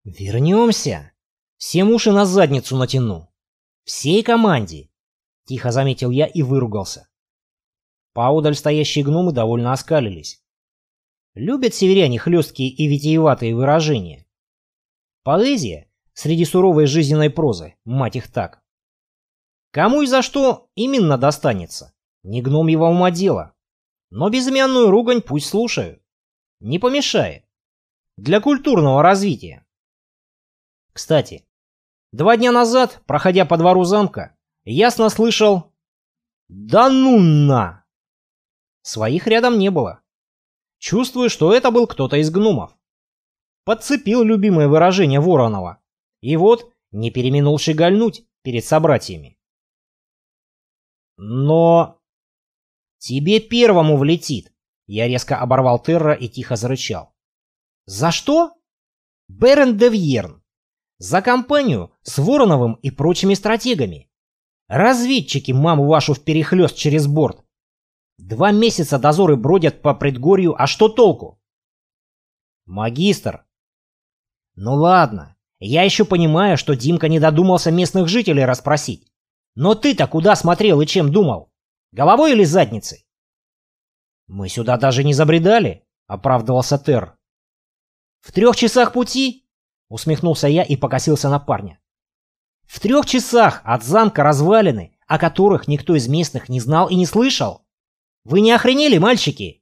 «Вернемся. Всем уши на задницу натяну. Всей команде», — тихо заметил я и выругался. Поодаль стоящие гномы довольно оскалились. Любят северяне хлесткие и витиеватые выражения. Поэзия среди суровой жизненной прозы, мать их так. Кому и за что именно достанется, не гномьего ума дело. Но безымянную ругань пусть слушают. Не помешает. Для культурного развития. Кстати, 2 дня назад, проходя по двору замка, ясно слышал «Да ну на!». Своих рядом не было. Чувствую, что это был кто-то из гномов. Подцепил любимое выражение Воронова. И вот не переминул щегольнуть перед собратьями. Но... «Тебе первому влетит!» Я резко оборвал Терра и тихо зарычал. «За что?» «Берен де Вьерн. За компанию с Вороновым и прочими стратегами. Разведчики, маму вашу, вперехлёст через борт. 2 месяца дозоры бродят по предгорью, а что толку?» «Магистр». «Ну ладно, я еще понимаю, что Димка не додумался местных жителей расспросить. Но ты-то куда смотрел и чем думал? Головой или задницей?» «Мы сюда даже не забредали», — оправдывался Терр. «В 3 часах пути?» — усмехнулся я и покосился на парня. «В 3 часах от замка развалины, о которых никто из местных не знал и не слышал? Вы не охренели, мальчики?»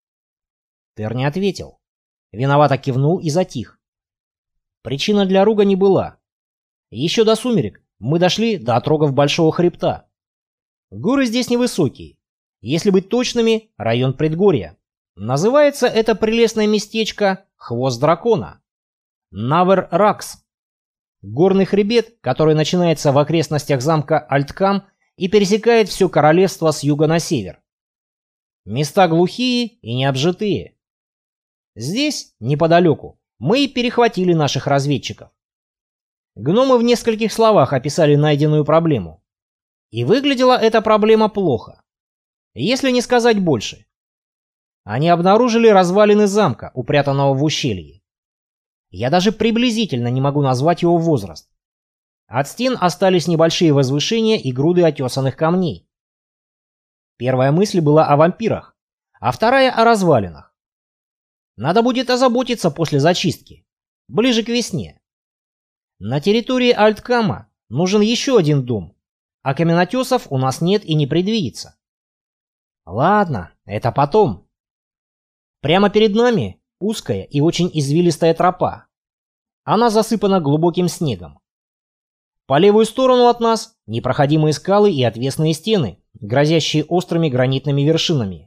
Терр не ответил. Виновато кивнул и затих. Причина для ругани была. Еще до сумерек мы дошли до отрогов Большого Хребта. Горы здесь невысокие. Если быть точными, район предгорья. Называется это прелестное местечко Хвост Дракона. Навер-Ракс. Горный хребет, который начинается в окрестностях замка Альткам и пересекает все королевство с юга на север. Места глухие и необжитые. Здесь, неподалеку, мы и перехватили наших разведчиков. Гномы в нескольких словах описали найденную проблему. И выглядела эта проблема плохо. Если не сказать больше. Они обнаружили развалины замка, упрятанного в ущелье. Я даже приблизительно не могу назвать его возраст. От стен остались небольшие возвышения и груды отесанных камней. Первая мысль была о вампирах, а вторая о развалинах. Надо будет озаботиться после зачистки, ближе к весне. На территории Альткама нужен еще один дом, а каменотесов у нас нет и не предвидится. Ладно, это потом. Прямо перед нами узкая и очень извилистая тропа. Она засыпана глубоким снегом. По левую сторону от нас непроходимые скалы и отвесные стены, грозящие острыми гранитными вершинами.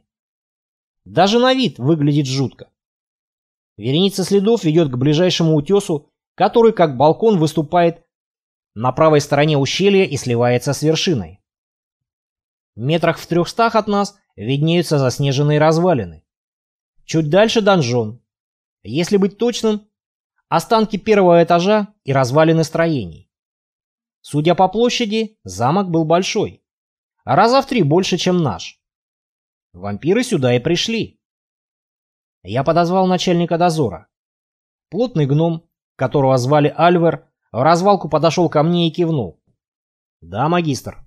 Даже на вид выглядит жутко. Вереница следов ведет к ближайшему утесу, который как балкон выступает на правой стороне ущелья и сливается с вершиной. Метрах в 300 от нас виднеются заснеженные развалины. Чуть дальше донжон. Если быть точным, останки первого этажа и развалины строений. Судя по площади, замок был большой. Раза в 3 больше, чем наш. Вампиры сюда и пришли. Я подозвал начальника дозора. Плотный гном, которого звали Альвер, в развалку подошел ко мне и кивнул. «Да, магистр».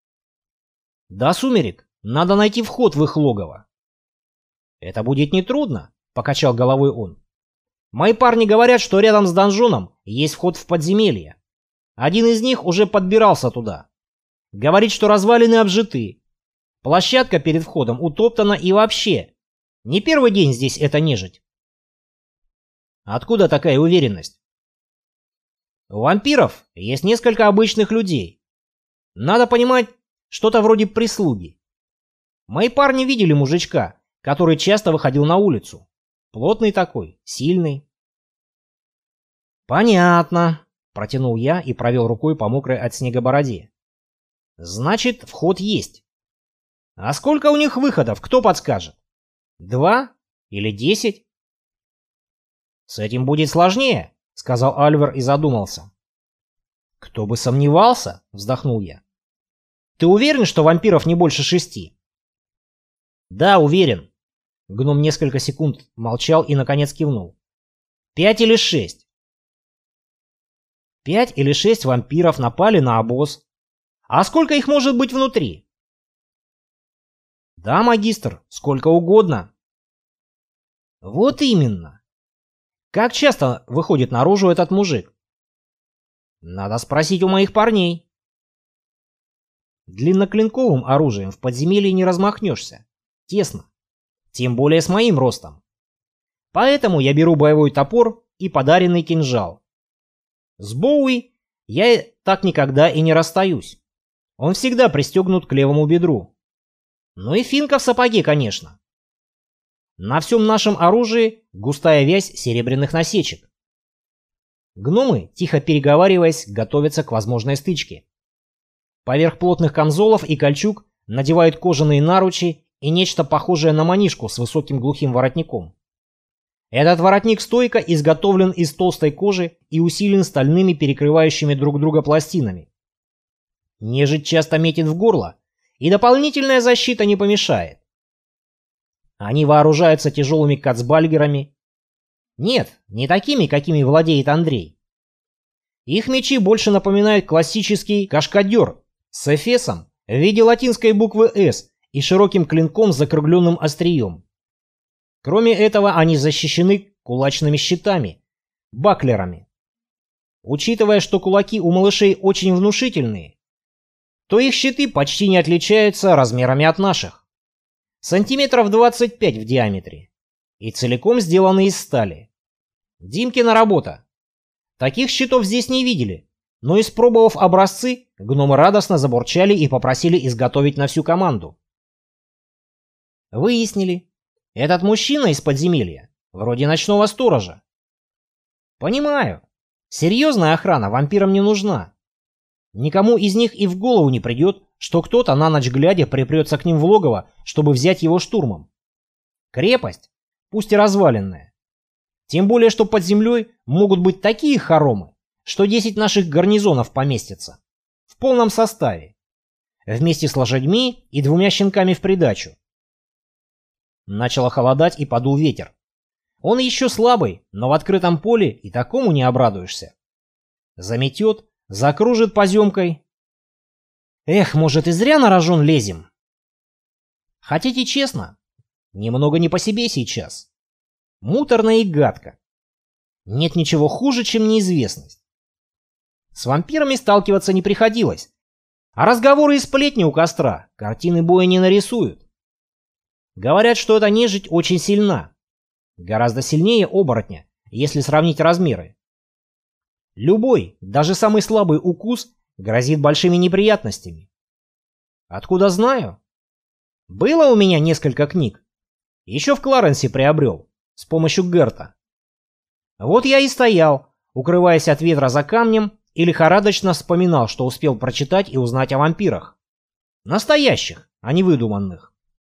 «До сумерек надо найти вход в их логово». «Это будет нетрудно», — покачал головой он. «Мои парни говорят, что рядом с донжоном есть вход в подземелье. Один из них уже подбирался туда. Говорит, что развалины обжиты. Площадка перед входом утоптана и вообще. Не первый день здесь эта нежить». «Откуда такая уверенность?» «У вампиров есть несколько обычных людей. Надо понимать, что-то вроде прислуги. Мои парни видели мужичка, который часто выходил на улицу. Плотный такой, сильный». «Понятно», — протянул я и провел рукой по мокрой от снега бороде. «Значит, вход есть. А сколько у них выходов, кто подскажет? 2 или 10? «С этим будет сложнее», — сказал Альвер и задумался. «Кто бы сомневался», — вздохнул я. «Ты уверен, что вампиров не больше 6?» «Да, уверен». Гном несколько секунд молчал и наконец кивнул. 5 или 6. 5 или 6 вампиров напали на обоз. А сколько их может быть внутри? Да, магистр, сколько угодно. Вот именно. Как часто выходит наружу этот мужик? Надо спросить у моих парней. Длинноклинковым оружием в подземелье не размахнешься. Тесно. Тем более с моим ростом. Поэтому я беру боевой топор и подаренный кинжал. С Боуи я так никогда и не расстаюсь. Он всегда пристегнут к левому бедру. Ну и финка в сапоге, конечно. На всем нашем оружии густая вязь серебряных насечек. Гномы, тихо переговариваясь, готовятся к возможной стычке. Поверх плотных камзолов и кольчуг надевают кожаные наручи и нечто похожее на манишку с высоким глухим воротником. Этот воротник стойко изготовлен из толстой кожи и усилен стальными перекрывающими друг друга пластинами. Нежить часто метит в горло, и дополнительная защита не помешает. Они вооружаются тяжелыми кацбальгерами. Нет, не такими, какими владеет Андрей. Их мечи больше напоминают классический кашкадер с эфесом в виде латинской буквы «С» и широким клинком с закругленным острием. Кроме этого, они защищены кулачными щитами, баклерами. Учитывая, что кулаки у малышей очень внушительные, то их щиты почти не отличаются размерами от наших. Сантиметров 25 в диаметре. И целиком сделаны из стали. Димкина работа. Таких щитов здесь не видели, но испробовав образцы, гномы радостно забурчали и попросили изготовить на всю команду. Выяснили. Этот мужчина из подземелья, вроде ночного сторожа. Понимаю. Серьезная охрана вампирам не нужна. Никому из них и в голову не придет, что кто-то на ночь глядя припрется к ним в логово, чтобы взять его штурмом. Крепость, пусть и разваленная. Тем более, что под землей могут быть такие хоромы, что 10 наших гарнизонов поместятся. В полном составе. Вместе с лошадьми и 2 щенками в придачу. Начало холодать и подул ветер. Он еще слабый, но в открытом поле и такому не обрадуешься. Заметет, закружит поземкой. Эх, может, и зря на рожон лезем. Хотите честно? Немного не по себе сейчас. Муторно и гадко. Нет ничего хуже, чем неизвестность. С вампирами сталкиваться не приходилось. А разговоры и сплетни у костра картины боя не нарисуют. Говорят, что эта нежить очень сильна. Гораздо сильнее оборотня, если сравнить размеры. Любой, даже самый слабый укус грозит большими неприятностями. Откуда знаю? Было у меня несколько книг. Еще в Кларенсе приобрел, с помощью Герта. Вот я и стоял, укрываясь от ветра за камнем, и лихорадочно вспоминал, что успел прочитать и узнать о вампирах. Настоящих, а не выдуманных.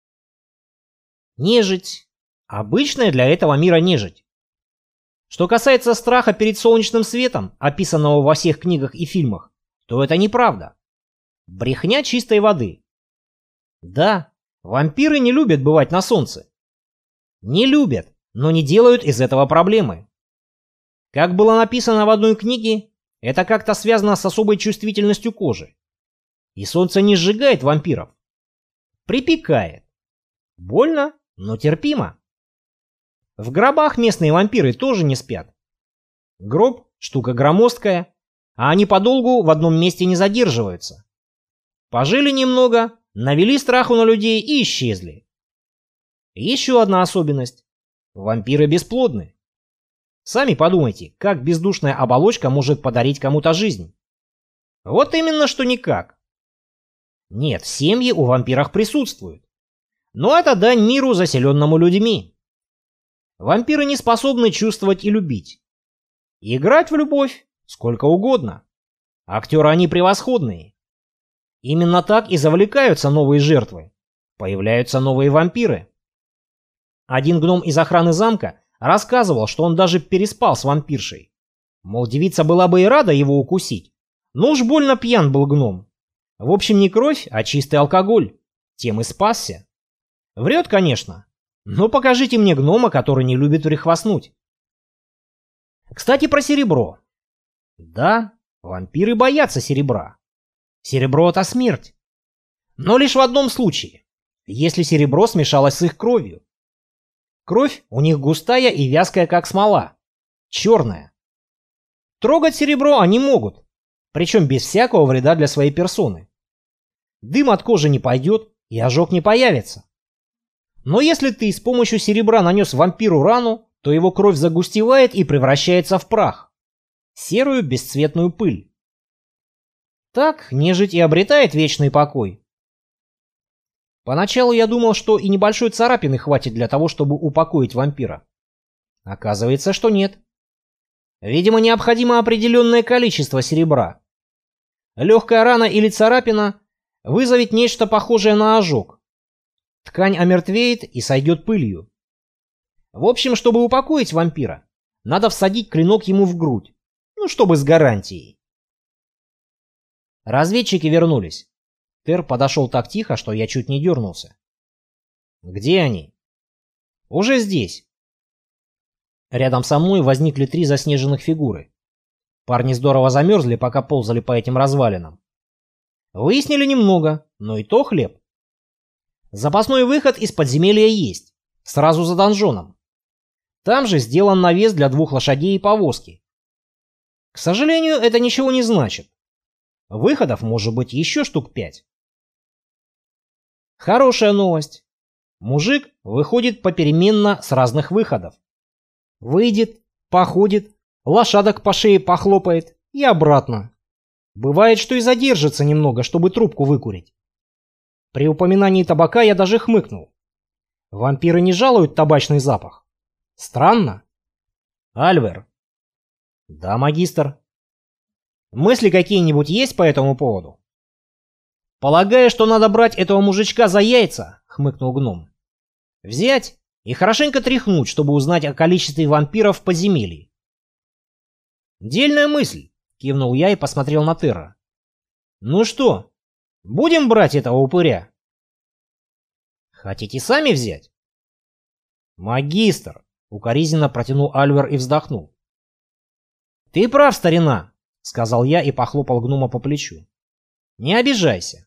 Нежить. Обычная для этого мира нежить. Что касается страха перед солнечным светом, описанного во всех книгах и фильмах, то это неправда. Брехня чистой воды. Да, вампиры не любят бывать на солнце. Не любят, но не делают из этого проблемы. Как было написано в одной книге, это как-то связано с особой чувствительностью кожи. И солнце не сжигает вампиров. Припекает. Больно, но терпимо. В гробах местные вампиры тоже не спят. Гроб – штука громоздкая, а они подолгу в одном месте не задерживаются. Пожили немного, навели страху на людей и исчезли. Еще одна особенность. Вампиры бесплодны. Сами подумайте, как бездушная оболочка может подарить кому-то жизнь. Вот именно что никак. Нет, семьи у вампиров присутствуют. Но это дань миру, заселенному людьми. Вампиры не способны чувствовать и любить. Играть в любовь сколько угодно. Актеры они превосходные. Именно так и завлекаются новые жертвы. Появляются новые вампиры. Один гном из охраны замка рассказывал, что он даже переспал с вампиршей. Мол, девица была бы и рада его укусить. Но уж больно пьян был гном. В общем, не кровь, а чистый алкоголь. Тем и спасся. Врет, конечно. Но покажите мне гнома, который не любит прихвастнуть. Кстати, про серебро. Да, Вампиры боятся серебра. Серебро — это смерть. Но лишь в одном случае. Если серебро смешалось с их кровью. Кровь у них густая и вязкая, как смола. Черная. Трогать серебро они могут. Причем без всякого вреда для своей персоны. Дым от кожи не пойдет и ожог не появится. Но если ты с помощью серебра нанес вампиру рану, то его кровь загустевает и превращается в прах. Серую бесцветную пыль. Так нежить и обретает вечный покой. Поначалу я думал, что и небольшой царапины хватит для того, чтобы упокоить вампира. Оказывается, что нет. Видимо, необходимо определенное количество серебра. Легкая рана или царапина вызовет нечто похожее на ожог. Ткань омертвеет и сойдет пылью. В общем, чтобы упокоить вампира, надо всадить клинок ему в грудь. Ну, чтобы с гарантией. Разведчики вернулись. Тер подошел так тихо, что я чуть не дернулся. «Где они?» «Уже здесь». Рядом со мной возникли 3 заснеженных фигуры. Парни здорово замерзли, пока ползали по этим развалинам. Выяснили немного, но и то хлеб. Запасной выход из подземелья есть, сразу за донжоном. Там же сделан навес для 2 лошадей и повозки. К сожалению, это ничего не значит. Выходов может быть еще штук 5. Хорошая новость. Мужик выходит попеременно с разных выходов. Выйдет, походит, лошадок по шее похлопает и обратно. Бывает, что и задержится немного, чтобы трубку выкурить. При упоминании табака я даже хмыкнул. Вампиры не жалуют табачный запах. Странно. Альвер. Да, магистр. Мысли какие-нибудь есть по этому поводу? Полагаю, что надо брать этого мужичка за яйца, хмыкнул гном. Взять и хорошенько тряхнуть, чтобы узнать о количестве вампиров в подземелье. Дельная мысль, кивнул я и посмотрел на Терра. Ну что, будем брать этого упыря? Хотите сами взять? Магистр, укоризненно протянул Альвер и вздохнул. Ты прав, старина, сказал я и похлопал гнома по плечу. Не обижайся.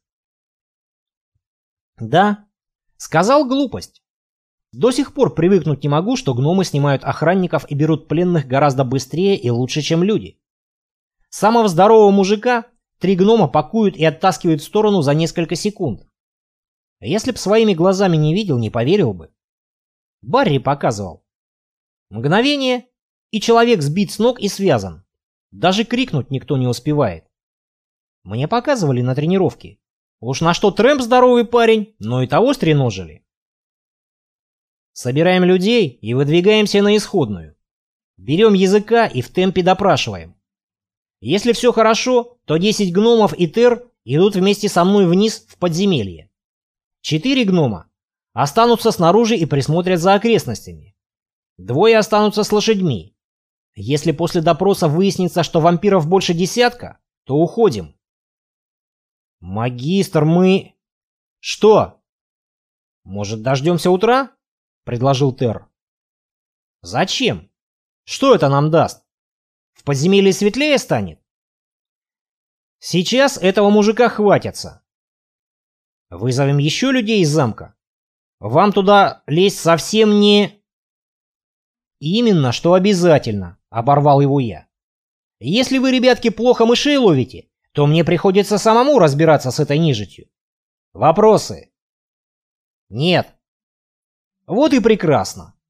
Да, сказал глупость. До сих пор привыкнуть не могу, что гномы снимают охранников и берут пленных гораздо быстрее и лучше, чем люди. Самого здорового мужика 3 гнома пакуют и оттаскивают в сторону за несколько секунд. Если б своими глазами не видел, не поверил бы. Барри показывал. Мгновение, и человек сбит с ног и связан. Даже крикнуть никто не успевает. Мне показывали на тренировке. Уж на что Трэмп здоровый парень, но и того стреножили. Собираем людей и выдвигаемся на исходную. Берем языка и в темпе допрашиваем. Если все хорошо, то 10 гномов и Тер идут вместе со мной вниз в подземелье. 4 гнома останутся снаружи и присмотрят за окрестностями. 2 останутся с лошадьми. Если после допроса выяснится, что вампиров больше 10, то уходим. Магистр, мы... Что? Может, дождемся утра? Предложил Тер. Зачем? Что это нам даст? В подземелье светлее станет? Сейчас этого мужика хватится. Вызовем еще людей из замка. Вам туда лезть совсем не... Именно, что обязательно, оборвал его я. Если вы, ребятки, плохо мышей ловите, то мне приходится самому разбираться с этой нежитью. Вопросы? Нет. Вот и прекрасно.